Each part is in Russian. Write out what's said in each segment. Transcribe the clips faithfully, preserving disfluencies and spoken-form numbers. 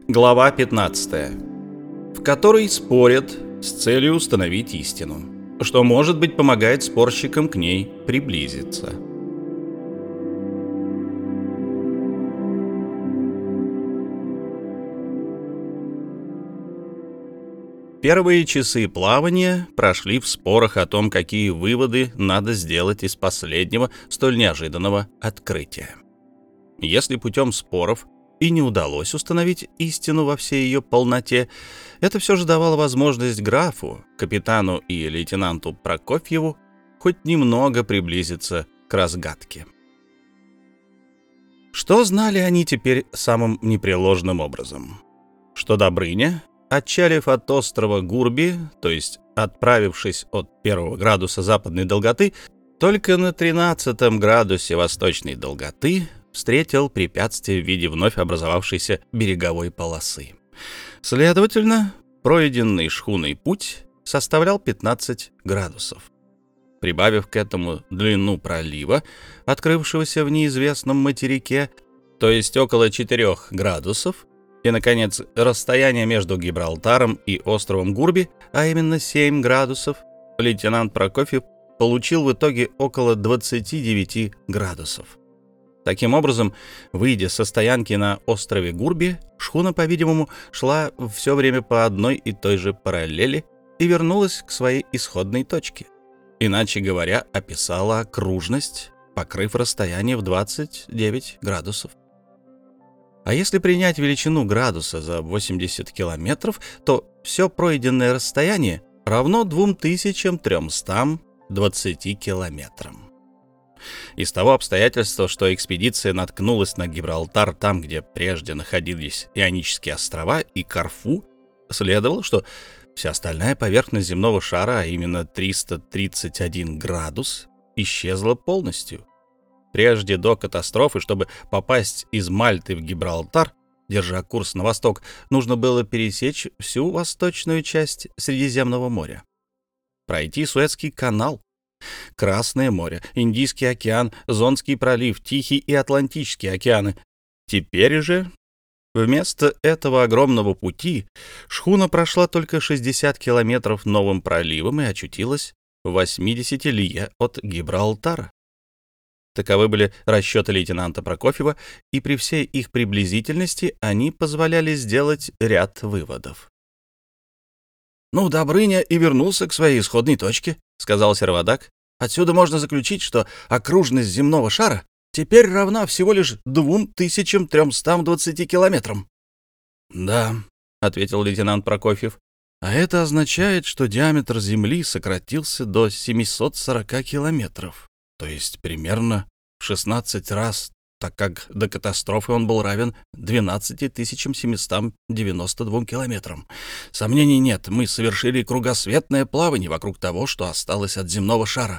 Глава пятнадцатая, в которой спорят с целью установить истину, что, может быть, помогает спорщикам к ней приблизиться. Первые часы плавания прошли в спорах о том, какие выводы надо сделать из последнего столь неожиданного открытия. Если путем споров и не удалось установить истину во всей ее полноте, это все же давало возможность графу, капитану и лейтенанту Прокофьеву хоть немного приблизиться к разгадке. Что знали они теперь самым непреложным образом? Что Добрыня, отчалив от острова Гурби, то есть отправившись от первого градуса западной долготы, только на тринадцатом градусе восточной долготы встретил препятствие в виде вновь образовавшейся береговой полосы. Следовательно, пройденный шхуной путь составлял пятнадцать градусов. Прибавив к этому длину пролива, открывшегося в неизвестном материке, то есть около четырёх градусов, и, наконец, расстояние между Гибралтаром и островом Гурби, а именно семь градусов, лейтенант Прокофьев получил в итоге около двадцати девяти градусов. Таким образом, выйдя со стоянки на острове Гурби, шхуна, по-видимому, шла все время по одной и той же параллели и вернулась к своей исходной точке. Иначе говоря, описала окружность, покрыв расстояние в двадцать девять градусов. А если принять величину градуса за восемьдесят километров, то все пройденное расстояние равно две тысячи триста двадцать километрам. Из того обстоятельства, что экспедиция наткнулась на Гибралтар там, где прежде находились Ионические острова и Корфу, следовало, что вся остальная поверхность земного шара, а именно триста тридцать один градус, исчезла полностью. Прежде до катастрофы, чтобы попасть из Мальты в Гибралтар, держа курс на восток, нужно было пересечь всю восточную часть Средиземного моря, пройти Суэцкий канал, Красное море, Индийский океан, Зонский пролив, Тихий и Атлантический океаны. Теперь же вместо этого огромного пути шхуна прошла только шестьдесят километров новым проливом и очутилась в восьмидесяти лье от Гибралтара. Таковы были расчеты лейтенанта Прокофьева, и при всей их приблизительности они позволяли сделать ряд выводов. «Ну, Добрыня и вернулся к своей исходной точке», — сказал Сервадак. «Отсюда можно заключить, что окружность земного шара теперь равна всего лишь двум тысячам трёмстам двадцати километрам». «Да», — ответил лейтенант Прокофьев, «а это означает, что диаметр Земли сократился до семисот сорока километров, то есть примерно в шестнадцать раз, так как до катастрофы он был равен двенадцати тысячам семистам девяноста двум километрам. Сомнений нет, мы совершили кругосветное плавание вокруг того, что осталось от земного шара».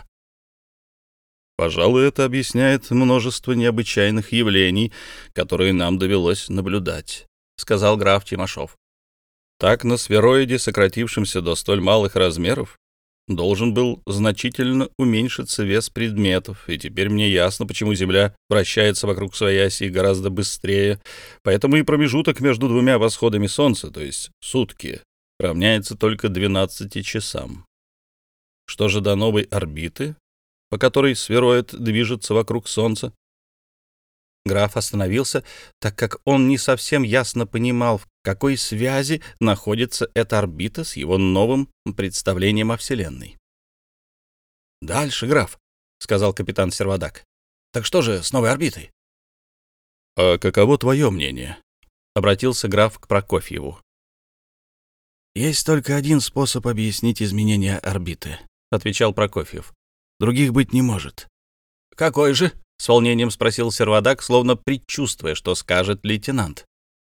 «Пожалуй, это объясняет множество необычайных явлений, которые нам довелось наблюдать», — сказал граф Тимошов. «Так, на сфероиде, сократившемся до столь малых размеров, должен был значительно уменьшиться вес предметов, и теперь мне ясно, почему Земля вращается вокруг своей оси гораздо быстрее, поэтому и промежуток между двумя восходами Солнца, то есть сутки, равняется только двенадцати часам. Что же до новой орбиты, по которой сфероид движется вокруг Солнца?» Граф остановился, так как он не совсем ясно понимал, в какой связи находится эта орбита с его новым представлением о Вселенной. «Дальше, граф», — сказал капитан Сервадак. «Так что же с новой орбитой?» «А каково твое мнение?» — обратился граф к Прокофьеву. «Есть только один способ объяснить изменение орбиты», — отвечал Прокофьев. «Других быть не может». «Какой же?» — с волнением спросил Сервадак, словно предчувствуя, что скажет лейтенант.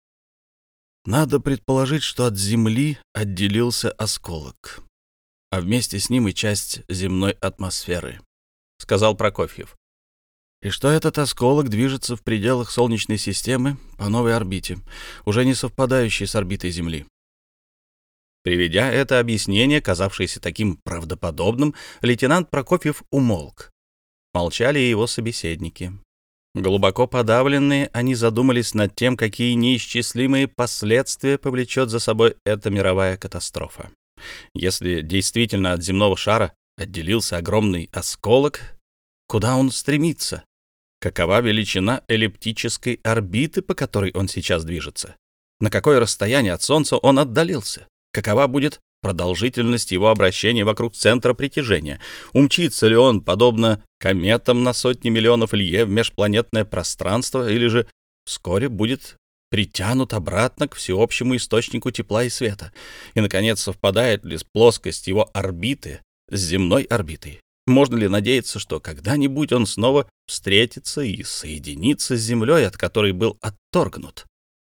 «Надо предположить, что от Земли отделился осколок, а вместе с ним и часть земной атмосферы», — сказал Прокофьев. «И что этот осколок движется в пределах Солнечной системы по новой орбите, уже не совпадающей с орбитой Земли». Приведя это объяснение, казавшееся таким правдоподобным, лейтенант Прокофьев умолк. Молчали и его собеседники. Глубоко подавленные, они задумались над тем, какие неисчислимые последствия повлечет за собой эта мировая катастрофа. Если действительно от земного шара отделился огромный осколок, куда он стремится? Какова величина эллиптической орбиты, по которой он сейчас движется? На какое расстояние от Солнца он отдалился? Какова будет продолжительность его обращения вокруг центра притяжения? Умчится ли он, подобно кометам, на сотни миллионов лье в межпланетное пространство, или же вскоре будет притянут обратно к всеобщему источнику тепла и света? И, наконец, совпадает ли плоскость его орбиты с земной орбитой? Можно ли надеяться, что когда-нибудь он снова встретится и соединится с Землей, от которой был отторгнут?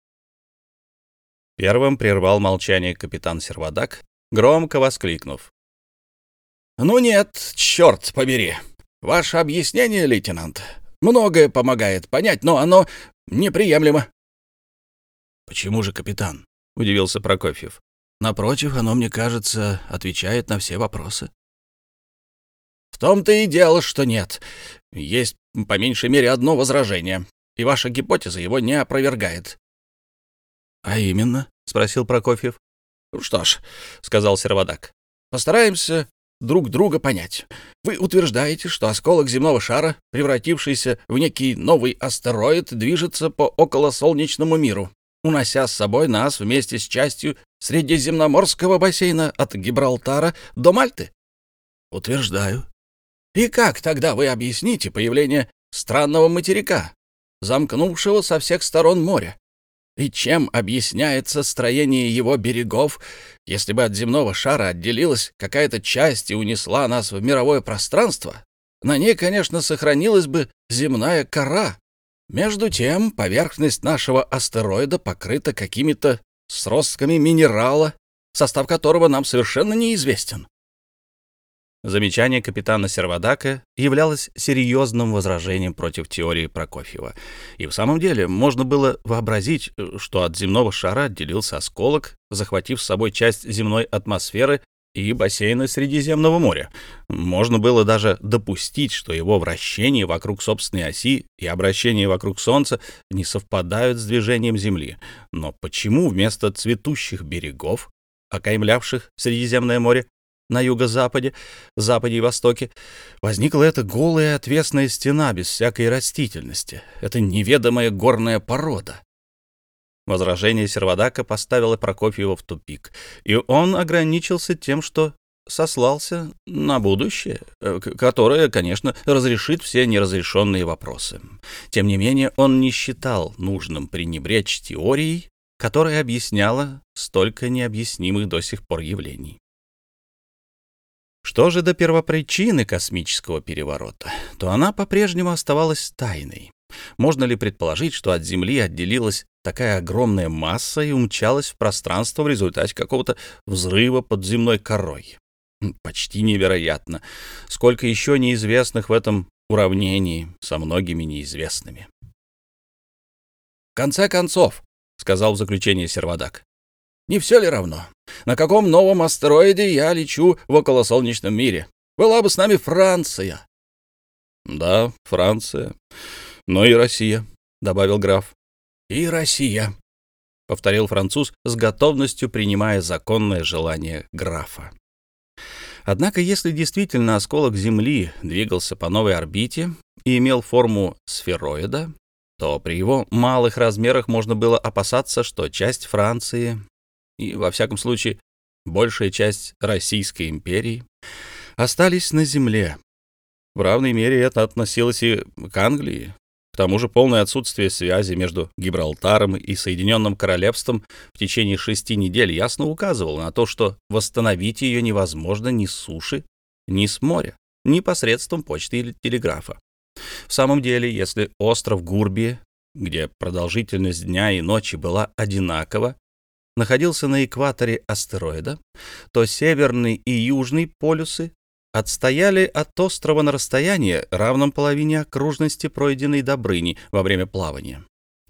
Первым прервал молчание капитан Сервадак, громко воскликнув: «Ну нет, черт побери! Ваше объяснение, лейтенант, многое помогает понять, но оно неприемлемо». «Почему же, капитан?» — удивился Прокофьев. «Напротив, оно, мне кажется, отвечает на все вопросы». «В том-то и дело, что нет. Есть по меньшей мере одно возражение, и ваша гипотеза его не опровергает». «А именно?» — спросил Прокофьев. «Что ж», — сказал Сервадак, — «постараемся друг друга понять. Вы утверждаете, что осколок земного шара, превратившийся в некий новый астероид, движется по околосолнечному миру, унося с собой нас вместе с частью Средиземноморского бассейна от Гибралтара до Мальты?» «Утверждаю». «И как тогда вы объясните появление странного материка, замкнувшего со всех сторон моря? И чем объясняется строение его берегов, если бы от земного шара отделилась какая-то часть и унесла нас в мировое пространство? На ней, конечно, сохранилась бы земная кора. Между тем, поверхность нашего астероида покрыта какими-то сростками минерала, состав которого нам совершенно неизвестен». Замечание капитана Сервадака являлось серьезным возражением против теории Прокофьева. И в самом деле можно было вообразить, что от земного шара отделился осколок, захватив с собой часть земной атмосферы и бассейна Средиземного моря. Можно было даже допустить, что его вращение вокруг собственной оси и обращение вокруг Солнца не совпадают с движением Земли. Но почему вместо цветущих берегов, окаймлявших Средиземное море, на юго-западе, западе и востоке, возникла эта голая отвесная стена без всякой растительности, эта неведомая горная порода? Возражение Сервадака поставило Прокофьева в тупик, и он ограничился тем, что сослался на будущее, которое, конечно, разрешит все неразрешенные вопросы. Тем не менее, он не считал нужным пренебречь теорией, которая объясняла столько необъяснимых до сих пор явлений. Что же до первопричины космического переворота, то она по-прежнему оставалась тайной. Можно ли предположить, что от Земли отделилась такая огромная масса и умчалась в пространство в результате какого-то взрыва под земной корой? Почти невероятно. Сколько еще неизвестных в этом уравнении со многими неизвестными. «В конце концов», — сказал в заключение Сервадак, — «не все ли равно, на каком новом астероиде я лечу в околосолнечном мире? Была бы с нами Франция». «Да, Франция, но и Россия», — добавил граф. «И Россия», — повторил француз с готовностью, принимая законное желание графа. Однако, если действительно осколок Земли двигался по новой орбите и имел форму сфероида, то при его малых размерах можно было опасаться, что часть Франции и, во всяком случае, большая часть Российской империи остались на Земле. В равной мере это относилось и к Англии. К тому же полное отсутствие связи между Гибралтаром и Соединенным Королевством в течение шести недель ясно указывало на то, что восстановить ее невозможно ни с суши, ни с моря, ни посредством почты или телеграфа. В самом деле, если остров Гурби, где продолжительность дня и ночи была одинакова, находился на экваторе астероида, то северный и южный полюсы отстояли от острова на расстоянии, равном половине окружности пройденной Добрыни во время плавания.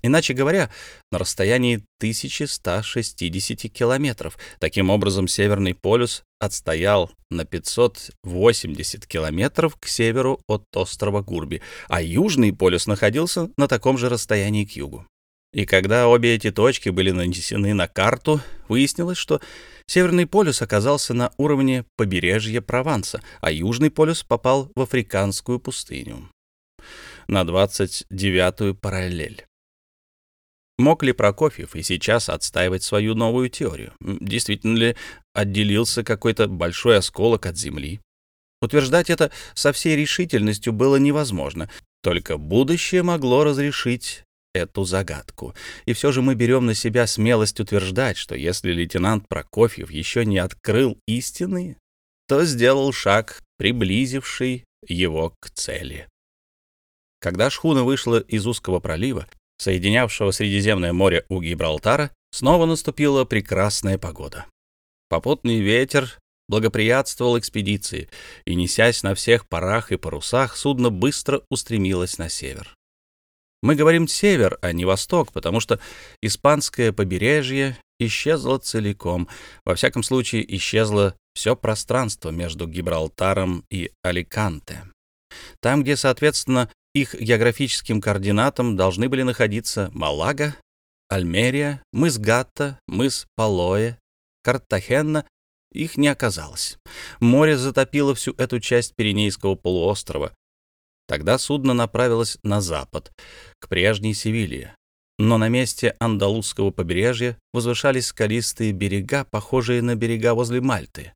Иначе говоря, на расстоянии тысяча сто шестьдесят километров. Таким образом, Северный полюс отстоял на пятьсот восемьдесят километров к северу от острова Гурби, а Южный полюс находился на таком же расстоянии к югу. И когда обе эти точки были нанесены на карту, выяснилось, что Северный полюс оказался на уровне побережья Прованса, а Южный полюс попал в Африканскую пустыню, на двадцать девятую параллель. Мог ли Прокофьев и сейчас отстаивать свою новую теорию? Действительно ли отделился какой-то большой осколок от Земли? Утверждать это со всей решительностью было невозможно, только будущее могло разрешить эту загадку. И все же мы берем на себя смелость утверждать, что если лейтенант Прокофьев еще не открыл истины, то сделал шаг, приблизивший его к цели. Когда шхуна вышла из узкого пролива, соединявшего Средиземное море у Гибралтара, снова наступила прекрасная погода. Попутный ветер благоприятствовал экспедиции, и, несясь на всех парах и парусах, судно быстро устремилось на север. Мы говорим «север», а не «восток», потому что испанское побережье исчезло целиком. Во всяком случае, исчезло все пространство между Гибралтаром и Аликанте. Там, где, соответственно, их географическим координатам должны были находиться Малага, Альмерия, мыс Гатта, мыс Палоэ, Картахена, их не оказалось. Море затопило всю эту часть Пиренейского полуострова. Тогда судно направилось на запад, к прежней Севилье. Но на месте Андалузского побережья возвышались скалистые берега, похожие на берега возле Мальты.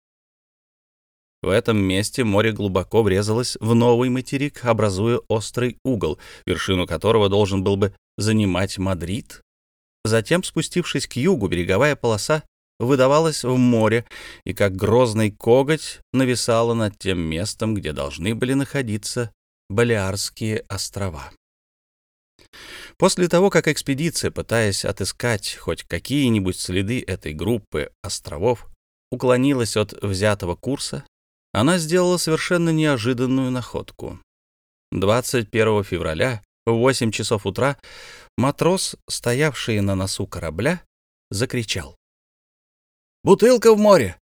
В этом месте море глубоко врезалось в новый материк, образуя острый угол, вершину которого должен был бы занимать Мадрид. Затем, спустившись к югу, береговая полоса выдавалась в море и, как грозный коготь, нависала над тем местом, где должны были находиться Балеарские острова. После того, как экспедиция, пытаясь отыскать хоть какие-нибудь следы этой группы островов, уклонилась от взятого курса, она сделала совершенно неожиданную находку. двадцать первого февраля в восемь часов утра матрос, стоявший на носу корабля, закричал: «Бутылка в море!»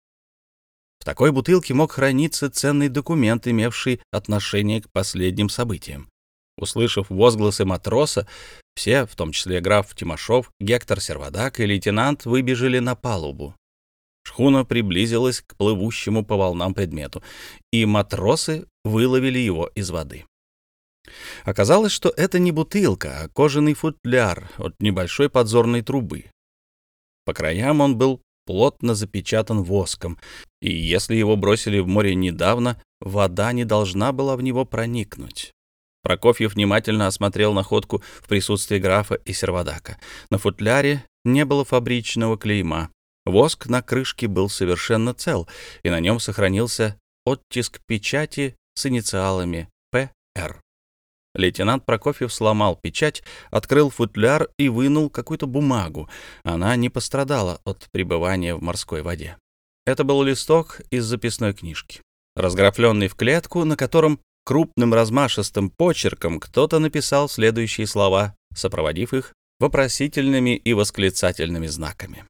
В такой бутылке мог храниться ценный документ, имевший отношение к последним событиям. Услышав возгласы матроса, все, в том числе граф Тимошов, Гектор Сервадак и лейтенант, выбежали на палубу. Шхуна приблизилась к плывущему по волнам предмету, и матросы выловили его из воды. Оказалось, что это не бутылка, а кожаный футляр от небольшой подзорной трубы. По краям он был плотно запечатан воском, и если его бросили в море недавно, вода не должна была в него проникнуть. Прокофьев внимательно осмотрел находку в присутствии графа и Сервадака. На футляре не было фабричного клейма. Воск на крышке был совершенно цел, и на нем сохранился оттиск печати с инициалами П Р. Лейтенант Прокофьев сломал печать, открыл футляр и вынул какую-то бумагу. Она не пострадала от пребывания в морской воде. Это был листок из записной книжки, разграфленный в клетку, на котором крупным размашистым почерком кто-то написал следующие слова, сопроводив их вопросительными и восклицательными знаками.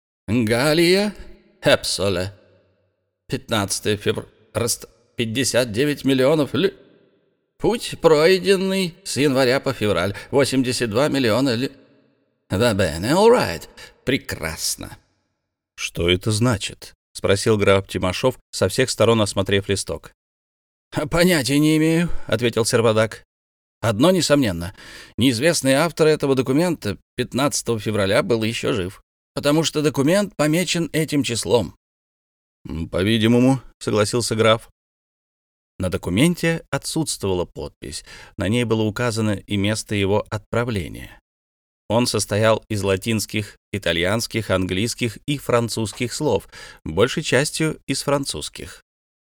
«Галия Хепсоле. пятнадцатого февраля. пятьдесят девять миллионов ли... Путь пройденный с января по февраль. восемьдесят два миллиона ли... Да, бене, all right. Прекрасно». «Что это значит?» — спросил граф Тимошов, со всех сторон осмотрев листок. «Понятия не имею», — ответил Сервадак. «Одно несомненно. Неизвестный автор этого документа пятнадцатого февраля был еще жив, потому что документ помечен этим числом». «По-видимому», — согласился граф. На документе отсутствовала подпись. На ней было указано и место его отправления. Он состоял из латинских, итальянских, английских и французских слов, большей частью из французских.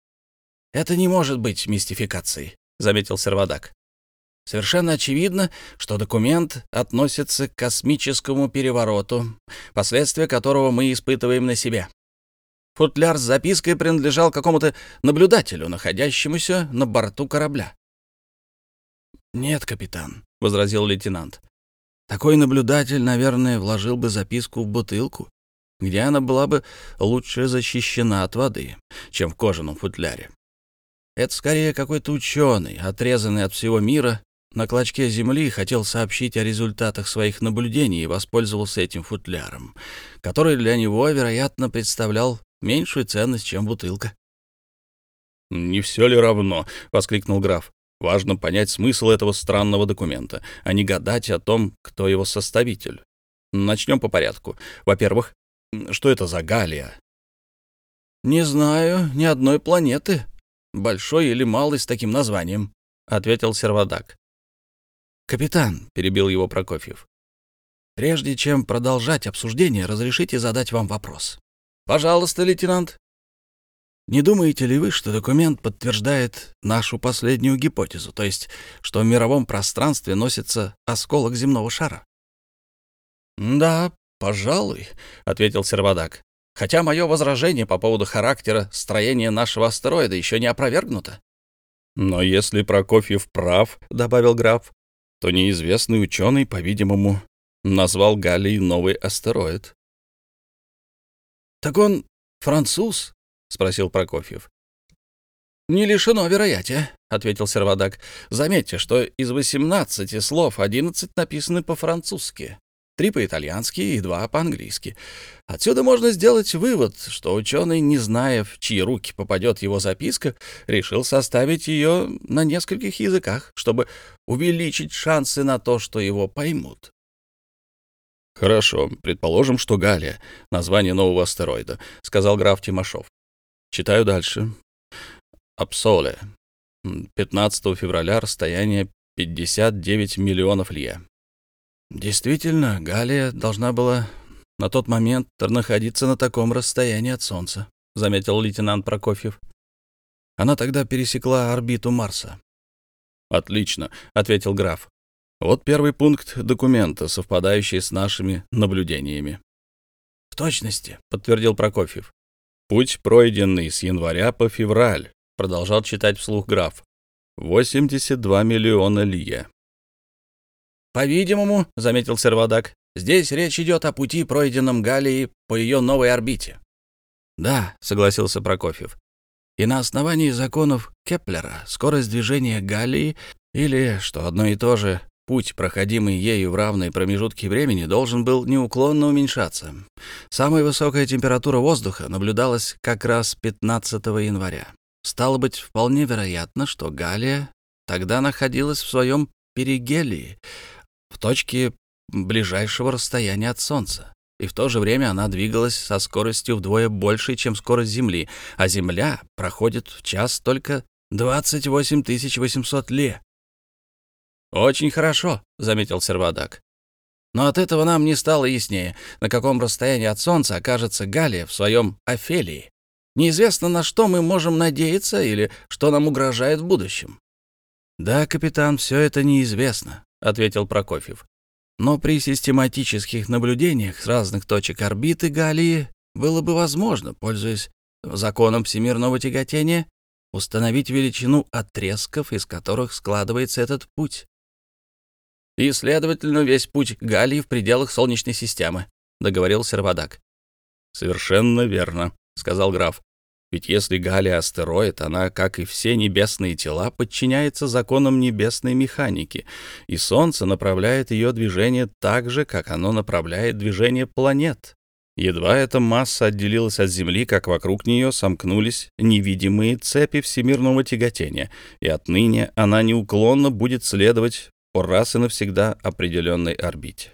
«Это не может быть мистификацией», — заметил Сервадак. «Совершенно очевидно, что документ относится к космическому перевороту, последствия которого мы испытываем на себе. Футляр с запиской принадлежал какому-то наблюдателю, находящемуся на борту корабля». «Нет, капитан», — возразил лейтенант. Такой наблюдатель, наверное, вложил бы записку в бутылку, где она была бы лучше защищена от воды, чем в кожаном футляре. Это скорее какой-то ученый, отрезанный от всего мира, на клочке земли, хотел сообщить о результатах своих наблюдений и воспользовался этим футляром, который для него, вероятно, представлял меньшую ценность, чем бутылка. «Не все ли равно?» — воскликнул граф. «Важно понять смысл этого странного документа, а не гадать о том, кто его составитель. Начнем по порядку. Во-первых, что это за Галлия?» «Не знаю ни одной планеты, большой или малой, с таким названием», — ответил Сервадак. «Капитан», — перебил его Прокофьев, — «прежде чем продолжать обсуждение, разрешите задать вам вопрос». «Пожалуйста, лейтенант». «Не думаете ли вы, что документ подтверждает нашу последнюю гипотезу, то есть, что в мировом пространстве носится осколок земного шара?» «Да, пожалуй», — ответил Сервадак, «хотя мое возражение по поводу характера строения нашего астероида еще не опровергнуто». «Но если Прокофьев прав», — добавил граф, то неизвестный ученый, по-видимому, назвал Галлией новый астероид. «Так он француз?» — спросил Прокофьев. «Не лишено вероятия», — ответил Сервадак. «Заметьте, что из восемнадцати слов одиннадцать написаны по-французски, три по-итальянски и два по-английски. Отсюда можно сделать вывод, что ученый, не зная, в чьи руки попадет его записка, решил составить ее на нескольких языках, чтобы увеличить шансы на то, что его поймут». «Хорошо, предположим, что Галлия — название нового астероида», — сказал граф Тимошов. Читаю дальше. Апсоле. пятнадцатого февраля, расстояние пятьдесят девять миллионов лье. Действительно, Галлия должна была на тот момент находиться на таком расстоянии от Солнца, заметил лейтенант Прокофьев. Она тогда пересекла орбиту Марса. Отлично, ответил граф. Вот первый пункт документа, совпадающий с нашими наблюдениями. В точности, подтвердил Прокофьев. Путь, пройденный с января по февраль, продолжал читать вслух граф. восемьдесят два миллиона лье. «По-видимому, — заметил Сервадак, — здесь речь идет о пути, пройденном Галлией по ее новой орбите». «Да, — согласился Прокофьев, — и на основании законов Кеплера скорость движения Галлии, или, что одно и то же, путь, проходимый ею в равные промежутки времени, должен был неуклонно уменьшаться. Самая высокая температура воздуха наблюдалась как раз пятнадцатого января. Стало быть, вполне вероятно, что Галлия тогда находилась в своем перигелии, в точке ближайшего расстояния от Солнца, и в то же время она двигалась со скоростью вдвое большей, чем скорость Земли, а Земля проходит в час только двадцать восемь тысяч восемьсот лье. «Очень хорошо», — заметил Сервадак. «Но от этого нам не стало яснее, на каком расстоянии от Солнца окажется Галлия в своем афелии. Неизвестно, на что мы можем надеяться или что нам угрожает в будущем». «Да, капитан, все это неизвестно», — ответил Прокофьев. «Но при систематических наблюдениях с разных точек орбиты Галлии было бы возможно, пользуясь законом всемирного тяготения, установить величину отрезков, из которых складывается этот путь. И, следовательно, весь путь Галлии в пределах Солнечной системы», — договорил Сервадак. «Совершенно верно», — сказал граф. «Ведь если Галлия — астероид, она, как и все небесные тела, подчиняется законам небесной механики, и Солнце направляет ее движение так же, как оно направляет движение планет. Едва эта масса отделилась от Земли, как вокруг нее сомкнулись невидимые цепи всемирного тяготения, и отныне она неуклонно будет следовать по раз и навсегда определенной орбите».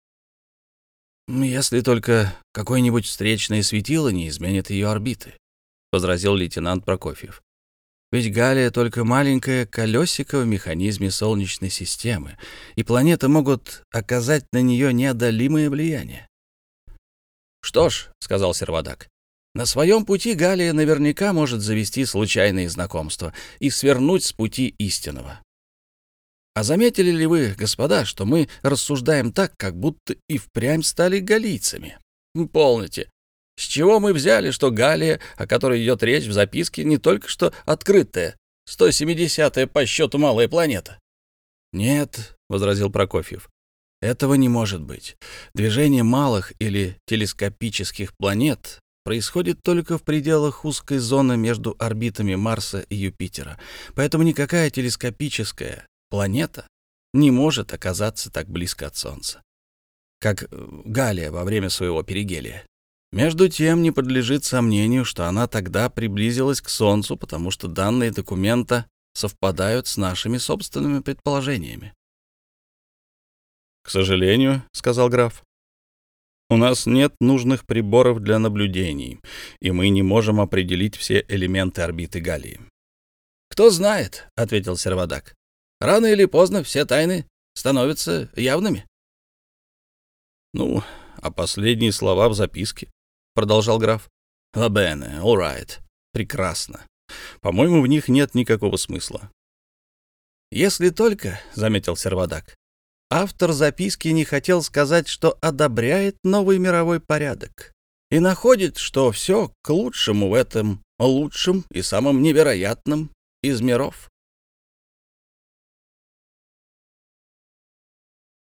«Если только какое-нибудь встречное светило не изменит ее орбиты», — возразил лейтенант Прокофьев. «Ведь Галлия — только маленькое колесико в механизме Солнечной системы, и планеты могут оказать на нее неодолимое влияние». «Что ж, — сказал Сервадак, — на своем пути Галлия наверняка может завести случайные знакомства и свернуть с пути истинного. А заметили ли вы, господа, что мы рассуждаем так, как будто и впрямь стали галлийцами? Полноте. С чего мы взяли, что Галлия, о которой идет речь в записке, не только что открытая, сто семидесятая по счету малая планета?» «Нет, — возразил Прокофьев, Этого не может быть. Движение малых или телескопических планет происходит только в пределах узкой зоны между орбитами Марса и Юпитера, поэтому никакая телескопическая планета не может оказаться так близко от Солнца, как Галлия во время своего перигелия. Между тем, не подлежит сомнению, что она тогда приблизилась к Солнцу, потому что данные документа совпадают с нашими собственными предположениями. «К сожалению, — сказал граф, — у нас нет нужных приборов для наблюдений, и мы не можем определить все элементы орбиты Галлии». «Кто знает, — ответил Сервадак, — рано или поздно все тайны становятся явными». «Ну, а последние слова в записке, — продолжал граф. — «Va bene, all right. Прекрасно. По-моему, в них нет никакого смысла». «Если только, — заметил Сервадак, — автор записки не хотел сказать, что одобряет новый мировой порядок и находит, что все к лучшему в этом лучшем и самом невероятном из миров».